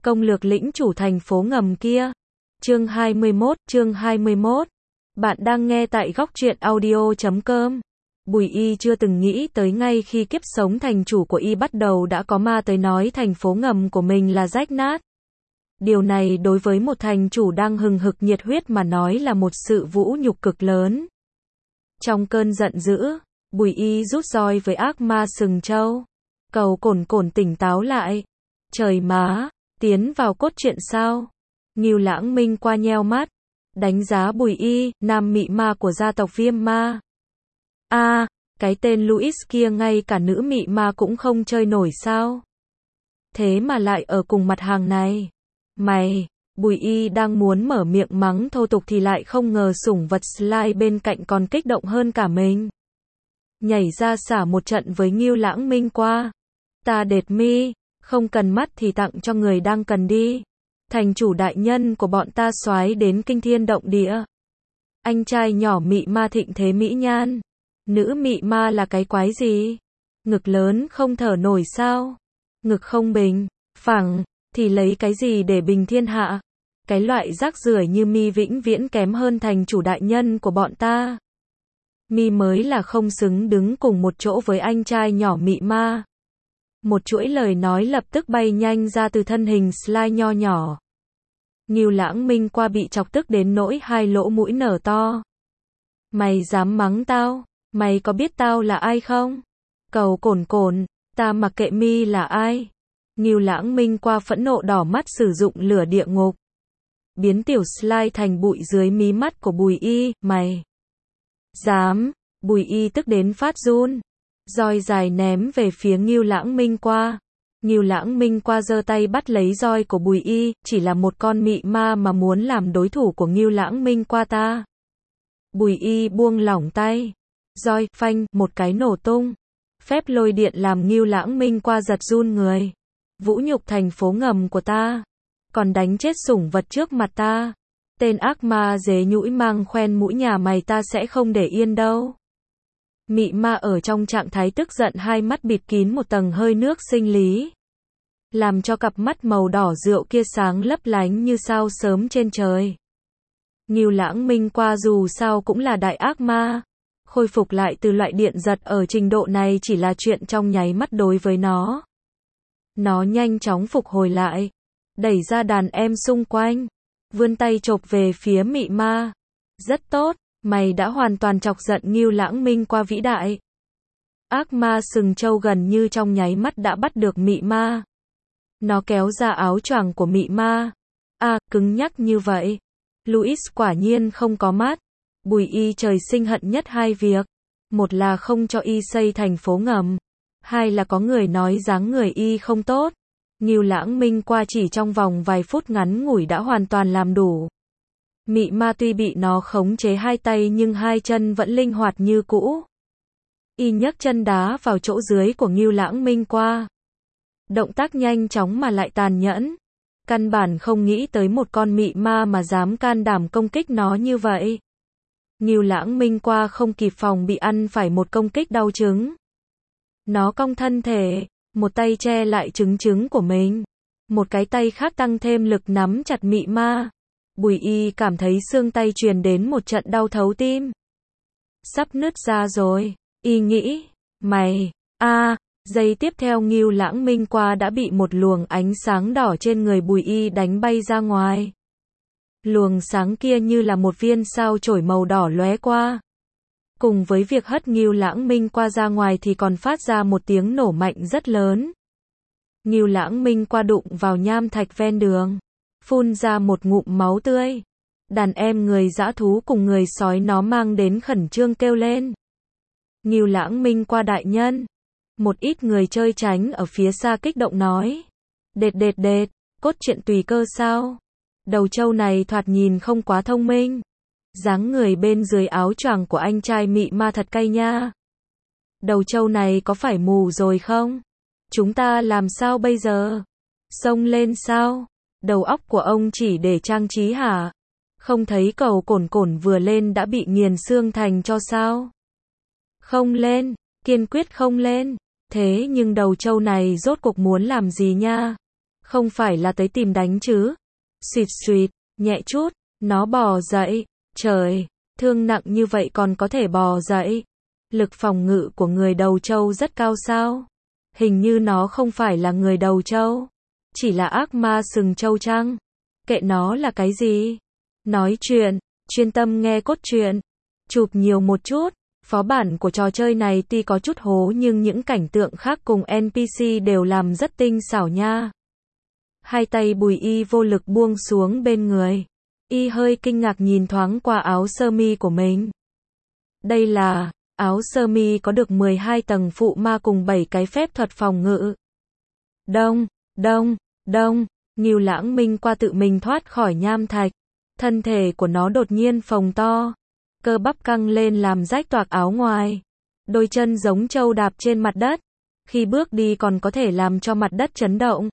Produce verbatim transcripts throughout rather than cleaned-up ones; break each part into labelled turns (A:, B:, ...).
A: Công lược lĩnh chủ thành phố ngầm kia. Chương hai mươi mốt, chương hai mươi mốt. Bạn đang nghe tại góc truyện audio chấm com. Bùi Y chưa từng nghĩ tới ngay khi kiếp sống thành chủ của Y bắt đầu đã có ma tới nói thành phố ngầm của mình là rách nát. Điều này đối với một thành chủ đang hừng hực nhiệt huyết mà nói là một sự vũ nhục cực lớn. Trong cơn giận dữ, Bùi Y rút roi với ác ma sừng trâu. Cầu Cổn Cổn tỉnh táo lại. Trời má, tiến vào cốt truyện sao? Ngưu Lãng Minh qua nheo mắt, đánh giá Bùi Y, nam mị ma của gia tộc Viêm Ma. A, à, cái tên Louis kia ngay cả nữ mị ma cũng không chơi nổi sao? Thế mà lại ở cùng mặt hàng này. Mày, Bùi Y đang muốn mở miệng mắng thô tục thì lại không ngờ sủng vật Sly bên cạnh còn kích động hơn cả mình. Nhảy ra xả một trận với Ngưu Lãng Minh qua. Ta đệt mi, không cần mắt thì tặng cho người đang cần đi. Thành chủ đại nhân của bọn ta soái đến kinh thiên động địa. Anh trai nhỏ mị ma thịnh thế mỹ nhan. Nữ mị ma là cái quái gì? Ngực lớn không thở nổi sao? Ngực không bình, phẳng, thì lấy cái gì để bình thiên hạ? Cái loại rác rưởi như mi vĩnh viễn kém hơn thành chủ đại nhân của bọn ta. Mi mới là không xứng đứng cùng một chỗ với anh trai nhỏ mị ma. Một chuỗi lời nói lập tức bay nhanh ra từ thân hình Sly nho nhỏ. Ngưu Lãng Minh qua bị chọc tức đến nỗi hai lỗ mũi nở to. Mày dám mắng tao? Mày có biết tao là ai không? Cầu Cổn Cổn, ta mặc kệ mi là ai. Ngưu Lãng Minh qua phẫn nộ đỏ mắt sử dụng lửa địa ngục. Biến tiểu Sly thành bụi dưới mí mắt của Bùi Y, mày. Dám, Bùi Y tức đến phát run. Roi dài ném về phía Ngưu Lãng Minh qua. Ngưu Lãng Minh qua giơ tay bắt lấy roi của Bùi Y, chỉ là một con mị ma mà muốn làm đối thủ của Ngưu Lãng Minh qua ta. Bùi Y buông lỏng tay. Roi, phanh, một cái nổ tung. Phép lôi điện làm Ngưu Lãng Minh qua giật run người. Vũ nhục thành phố ngầm của ta. Còn đánh chết sủng vật trước mặt ta. Tên ác ma dế nhũi mang khoen mũi nhà mày ta sẽ không để yên đâu. Mị ma ở trong trạng thái tức giận hai mắt bịt kín một tầng hơi nước sinh lý. Làm cho cặp mắt màu đỏ rượu kia sáng lấp lánh như sao sớm trên trời. Ngưu Lãng Minh qua dù sao cũng là đại ác ma. Khôi phục lại từ loại điện giật ở trình độ này chỉ là chuyện trong nháy mắt đối với nó. Nó nhanh chóng phục hồi lại. Đẩy ra đàn em xung quanh. Vươn tay chộp về phía mị ma. Rất tốt. Mày đã hoàn toàn chọc giận Ngưu Lãng Minh qua vĩ đại. Ác ma sừng trâu gần như trong nháy mắt đã bắt được mị ma. Nó kéo ra áo choàng của mị ma. À, cứng nhắc như vậy. Louis quả nhiên không có mắt. Bùi Y trời sinh hận nhất hai việc. Một là không cho Y xây thành phố ngầm. Hai là có người nói dáng người Y không tốt. Ngưu Lãng Minh qua chỉ trong vòng vài phút ngắn ngủi đã hoàn toàn làm đủ. Mị ma tuy bị nó khống chế hai tay nhưng hai chân vẫn linh hoạt như cũ. Y nhấc chân đá vào chỗ dưới của Ngưu Lãng Minh qua. Động tác nhanh chóng mà lại tàn nhẫn. Căn bản không nghĩ tới một con mị ma mà dám can đảm công kích nó như vậy. Ngưu Lãng Minh qua không kịp phòng bị ăn phải một công kích đau chứng. Nó cong thân thể, một tay che lại trứng trứng của mình. Một cái tay khác tăng thêm lực nắm chặt mị ma. Bùi Y cảm thấy xương tay truyền đến một trận đau thấu tim. Sắp nứt ra rồi. Y nghĩ, mày, a, à, giây tiếp theo Ngưu Lãng Minh qua đã bị một luồng ánh sáng đỏ trên người Bùi Y đánh bay ra ngoài. Luồng sáng kia như là một viên sao chổi màu đỏ lóe qua. Cùng với việc hất Ngưu Lãng Minh qua ra ngoài thì còn phát ra một tiếng nổ mạnh rất lớn. Ngưu Lãng Minh qua đụng vào nham thạch ven đường. Phun ra một ngụm máu tươi. Đàn em người dã thú cùng người sói nó mang đến khẩn trương kêu lên. Ngưu Lãng Minh qua đại nhân. Một ít người chơi tránh ở phía xa kích động nói. Đệt đệt đệt, cốt truyện tùy cơ sao? Đầu trâu này thoạt nhìn không quá thông minh. Dáng người bên dưới áo choàng của anh trai mị ma thật cay nha. Đầu trâu này có phải mù rồi không? Chúng ta làm sao bây giờ? Xông lên sao? Đầu óc của ông chỉ để trang trí hả? Không thấy Cầu Cổn Cổn vừa lên đã bị nghiền xương thành cho sao? Không lên, kiên quyết không lên. Thế nhưng đầu trâu này rốt cuộc muốn làm gì nha? Không phải là tới tìm đánh chứ. Xuyệt xuyệt, nhẹ chút, nó bò dậy. Trời, thương nặng như vậy còn có thể bò dậy. Lực phòng ngự của người đầu trâu rất cao sao? Hình như nó không phải là người đầu trâu. Chỉ là ác ma sừng trâu chăng? Kệ nó là cái gì? Nói chuyện, chuyên tâm nghe cốt truyện. Chụp nhiều một chút. Phó bản của trò chơi này tuy có chút hố nhưng những cảnh tượng khác cùng en pê xê đều làm rất tinh xảo nha. Hai tay Bùi Y vô lực buông xuống bên người. Y hơi kinh ngạc nhìn thoáng qua áo sơ mi của mình. Đây là áo sơ mi có được mười hai tầng phụ ma cùng bảy cái phép thuật phòng ngự. Đông, đông, đông, Ngưu Lãng Minh qua tự mình thoát khỏi nham thạch. Thân thể của nó đột nhiên phồng to. Cơ bắp căng lên làm rách toạc áo ngoài. Đôi chân giống trâu đạp trên mặt đất. Khi bước đi còn có thể làm cho mặt đất chấn động.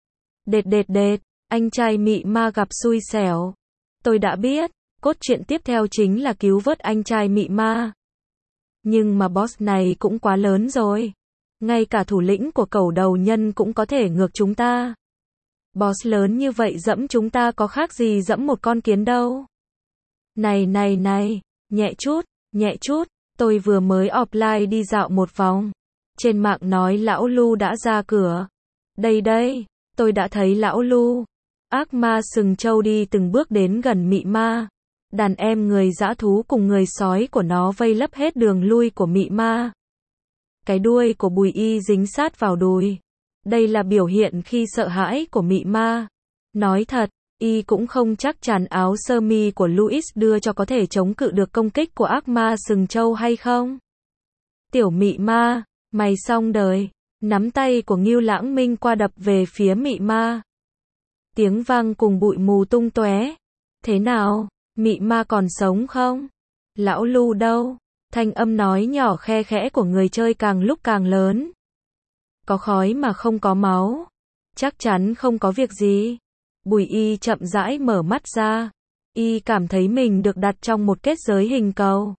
A: Đệt đệt đệt, anh trai mị ma gặp xui xẻo. Tôi đã biết, cốt truyện tiếp theo chính là cứu vớt anh trai mị ma. Nhưng mà boss này cũng quá lớn rồi. Ngay cả thủ lĩnh của cẩu đầu nhân cũng có thể ngược chúng ta. Boss lớn như vậy dẫm chúng ta có khác gì dẫm một con kiến đâu. Này này này, nhẹ chút, nhẹ chút, tôi vừa mới offline đi dạo một vòng. Trên mạng nói lão Lu đã ra cửa. Đây đây, tôi đã thấy lão Lu. Ác ma sừng trâu đi từng bước đến gần mị ma. Đàn em người dã thú cùng người sói của nó vây lấp hết đường lui của mị ma. Cái đuôi của Bùi Y dính sát vào đùi. Đây là biểu hiện khi sợ hãi của mị ma. Nói thật, Y cũng không chắc chắn áo sơ mi của Louis đưa cho có thể chống cự được công kích của ác ma sừng trâu hay không. Tiểu mị ma, mày xong đời. Nắm tay của Ngưu Lãng Minh qua đập về phía mị ma. Tiếng vang cùng bụi mù tung tóe. Thế nào, mị ma còn sống không? Lão Lu đâu? Thanh âm nói nhỏ khe khẽ của người chơi càng lúc càng lớn. Có khói mà không có máu. Chắc chắn không có việc gì. Bùi Y chậm rãi mở mắt ra. Y cảm thấy mình được đặt trong một kết giới hình cầu.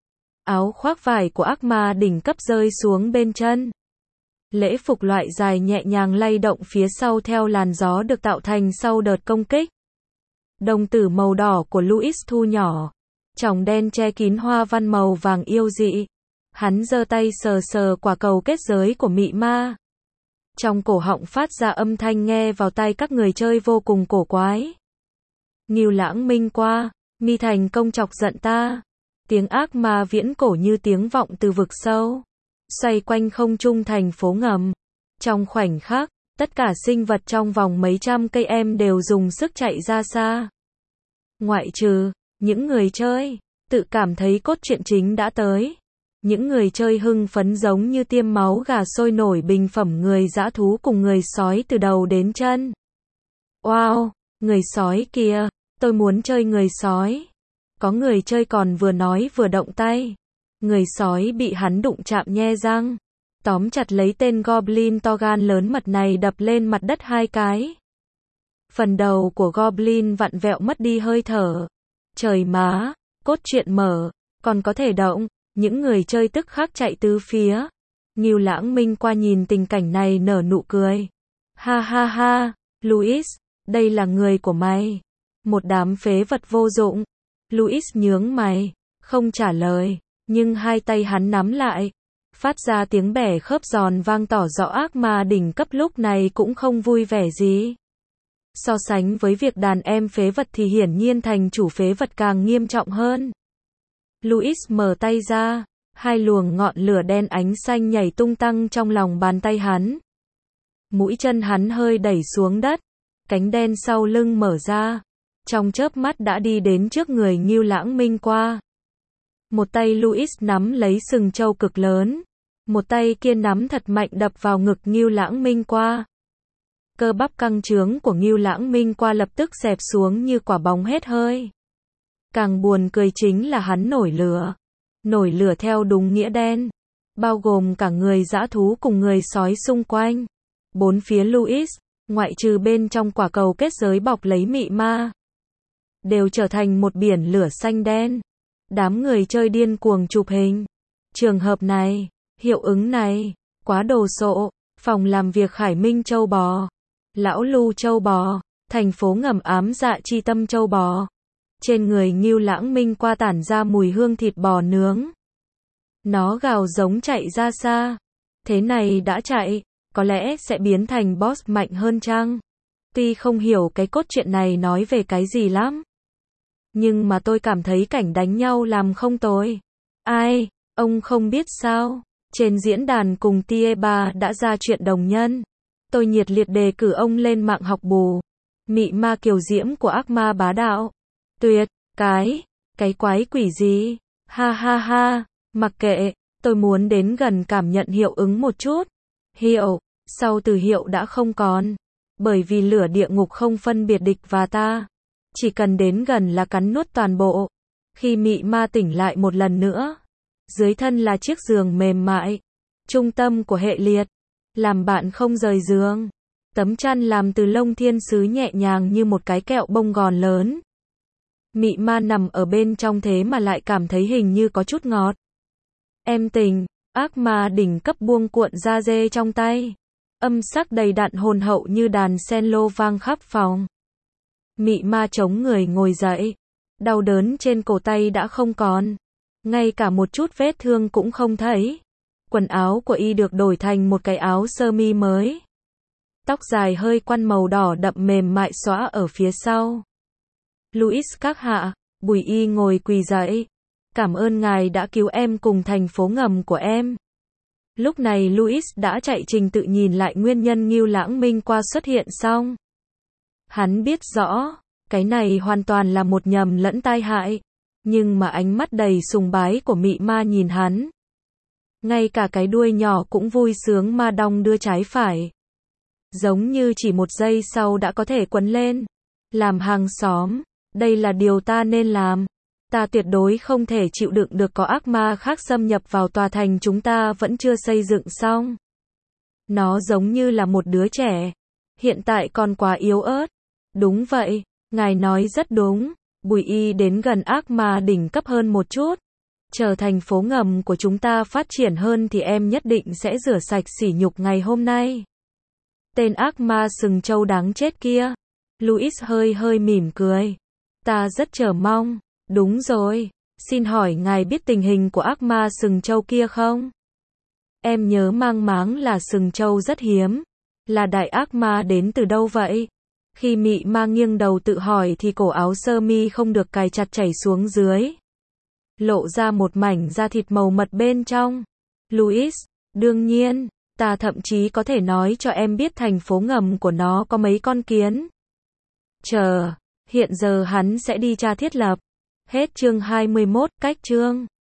A: Áo khoác vải của ác ma đỉnh cấp rơi xuống bên chân. Lễ phục loại dài nhẹ nhàng lay động phía sau theo làn gió được tạo thành sau đợt công kích. Đồng tử màu đỏ của Louis thu nhỏ. Tròng đen che kín hoa văn màu vàng yêu dị. Hắn giơ tay sờ sờ quả cầu kết giới của mị ma. Trong cổ họng phát ra âm thanh nghe vào tai các người chơi vô cùng cổ quái. Ngưu Lãng Minh qua, mi thành công chọc giận ta. Tiếng ác ma viễn cổ như tiếng vọng từ vực sâu. Xoay quanh không trung thành phố ngầm. Trong khoảnh khắc, tất cả sinh vật trong vòng mấy trăm cây em đều dùng sức chạy ra xa. Ngoại trừ những người chơi tự cảm thấy cốt truyện chính đã tới. Những người chơi hưng phấn giống như tiêm máu gà sôi nổi bình phẩm người dã thú cùng người sói từ đầu đến chân. Wow, người sói kìa, tôi muốn chơi người sói. Có người chơi còn vừa nói vừa động tay. Người sói bị hắn đụng chạm nhe răng. Tóm chặt lấy tên Goblin to gan lớn mật này đập lên mặt đất hai cái. Phần đầu của Goblin vặn vẹo mất đi hơi thở. Trời má, cốt truyện mở, còn có thể động. Những người chơi tức khắc chạy tứ phía. Ngưu Lãng Minh qua nhìn tình cảnh này nở nụ cười. Ha ha ha, Louis, đây là người của mày. Một đám phế vật vô dụng. Louis nhướng mày, không trả lời, nhưng hai tay hắn nắm lại. Phát ra tiếng bẻ khớp giòn vang tỏ rõ ác ma đỉnh cấp lúc này cũng không vui vẻ gì. So sánh với việc đàn em phế vật thì hiển nhiên thành chủ phế vật càng nghiêm trọng hơn. Louis mở tay ra, hai luồng ngọn lửa đen ánh xanh nhảy tung tăng trong lòng bàn tay hắn. Mũi chân hắn hơi đẩy xuống đất, cánh đen sau lưng mở ra, trong chớp mắt đã đi đến trước người Ngưu Lãng Minh qua. Một tay Louis nắm lấy sừng trâu cực lớn, một tay kia nắm thật mạnh đập vào ngực Ngưu Lãng Minh qua. Cơ bắp căng trướng của Ngưu Lãng Minh qua lập tức xẹp xuống như quả bóng hết hơi. Càng buồn cười chính là hắn nổi lửa. Nổi lửa theo đúng nghĩa đen. Bao gồm cả người dã thú cùng người sói xung quanh. Bốn phía Louis, ngoại trừ bên trong quả cầu kết giới bọc lấy mị ma, đều trở thành một biển lửa xanh đen. Đám người chơi điên cuồng chụp hình. Trường hợp này, hiệu ứng này, quá đồ sộ. Phòng làm việc Khải Minh châu bò. Lão Lưu châu bò, thành phố ngầm ám dạ chi tâm châu bò. Trên người Ngưu Lãng Minh qua tản ra mùi hương thịt bò nướng. Nó gào giống chạy ra xa. Thế này đã chạy, có lẽ sẽ biến thành boss mạnh hơn chăng? Tuy không hiểu cái cốt truyện này nói về cái gì lắm. Nhưng mà tôi cảm thấy cảnh đánh nhau làm không tồi. Ai, ông không biết sao? Trên diễn đàn cùng Tieba đã ra chuyện đồng nhân. Tôi nhiệt liệt đề cử ông lên mạng học bù. Mị ma kiều diễm của ác ma bá đạo. Tuyệt, cái, cái quái quỷ gì? Ha ha ha, mặc kệ, tôi muốn đến gần cảm nhận hiệu ứng một chút. Hiệu, sau từ hiệu đã không còn. Bởi vì lửa địa ngục không phân biệt địch và ta. Chỉ cần đến gần là cắn nuốt toàn bộ. Khi mị ma tỉnh lại một lần nữa. Dưới thân là chiếc giường mềm mại. Trung tâm của hệ liệt. Làm bạn không rời giường. Tấm chăn làm từ lông thiên sứ nhẹ nhàng như một cái kẹo bông gòn lớn. Mị ma nằm ở bên trong thế mà lại cảm thấy hình như có chút ngọt. Em tình, ác ma đỉnh cấp buông cuộn da dê trong tay. Âm sắc đầy đặn hồn hậu như đàn cello vang khắp phòng. Mị ma chống người ngồi dậy. Đau đớn trên cổ tay đã không còn. Ngay cả một chút vết thương cũng không thấy. Quần áo của y được đổi thành một cái áo sơ mi mới. Tóc dài hơi quăn màu đỏ đậm mềm mại xõa ở phía sau. Louis các hạ, Bùi Y ngồi quỳ dậy. Cảm ơn ngài đã cứu em cùng thành phố ngầm của em. Lúc này Louis đã chạy trình tự nhìn lại nguyên nhân Ngưu Lãng Minh qua xuất hiện xong. Hắn biết rõ, cái này hoàn toàn là một nhầm lẫn tai hại. Nhưng mà ánh mắt đầy sùng bái của mị ma nhìn hắn. Ngay cả cái đuôi nhỏ cũng vui sướng ma đong đưa trái phải. Giống như chỉ một giây sau đã có thể quấn lên. Làm hàng xóm, đây là điều ta nên làm. Ta tuyệt đối không thể chịu đựng được có ác ma khác xâm nhập vào tòa thành chúng ta vẫn chưa xây dựng xong. Nó giống như là một đứa trẻ. Hiện tại còn quá yếu ớt. Đúng vậy, ngài nói rất đúng. Bùi Y đến gần ác ma đỉnh cấp hơn một chút. Chờ thành phố ngầm của chúng ta phát triển hơn thì em nhất định sẽ rửa sạch sỉ nhục ngày hôm nay. Tên ác ma sừng trâu đáng chết kia. Louis hơi hơi mỉm cười. Ta rất chờ mong. Đúng rồi, xin hỏi ngài biết tình hình của ác ma sừng trâu kia không? Em nhớ mang máng là sừng trâu rất hiếm. Là đại ác ma đến từ đâu vậy? Khi mị ma nghiêng đầu tự hỏi thì cổ áo sơ mi không được cài chặt chảy xuống dưới. Lộ ra một mảnh da thịt màu mật bên trong. Louis, đương nhiên, ta thậm chí có thể nói cho em biết thành phố ngầm của nó có mấy con kiến. Chờ, hiện giờ hắn sẽ đi tra thiết lập. Hết chương hai mươi mốt, cách chương.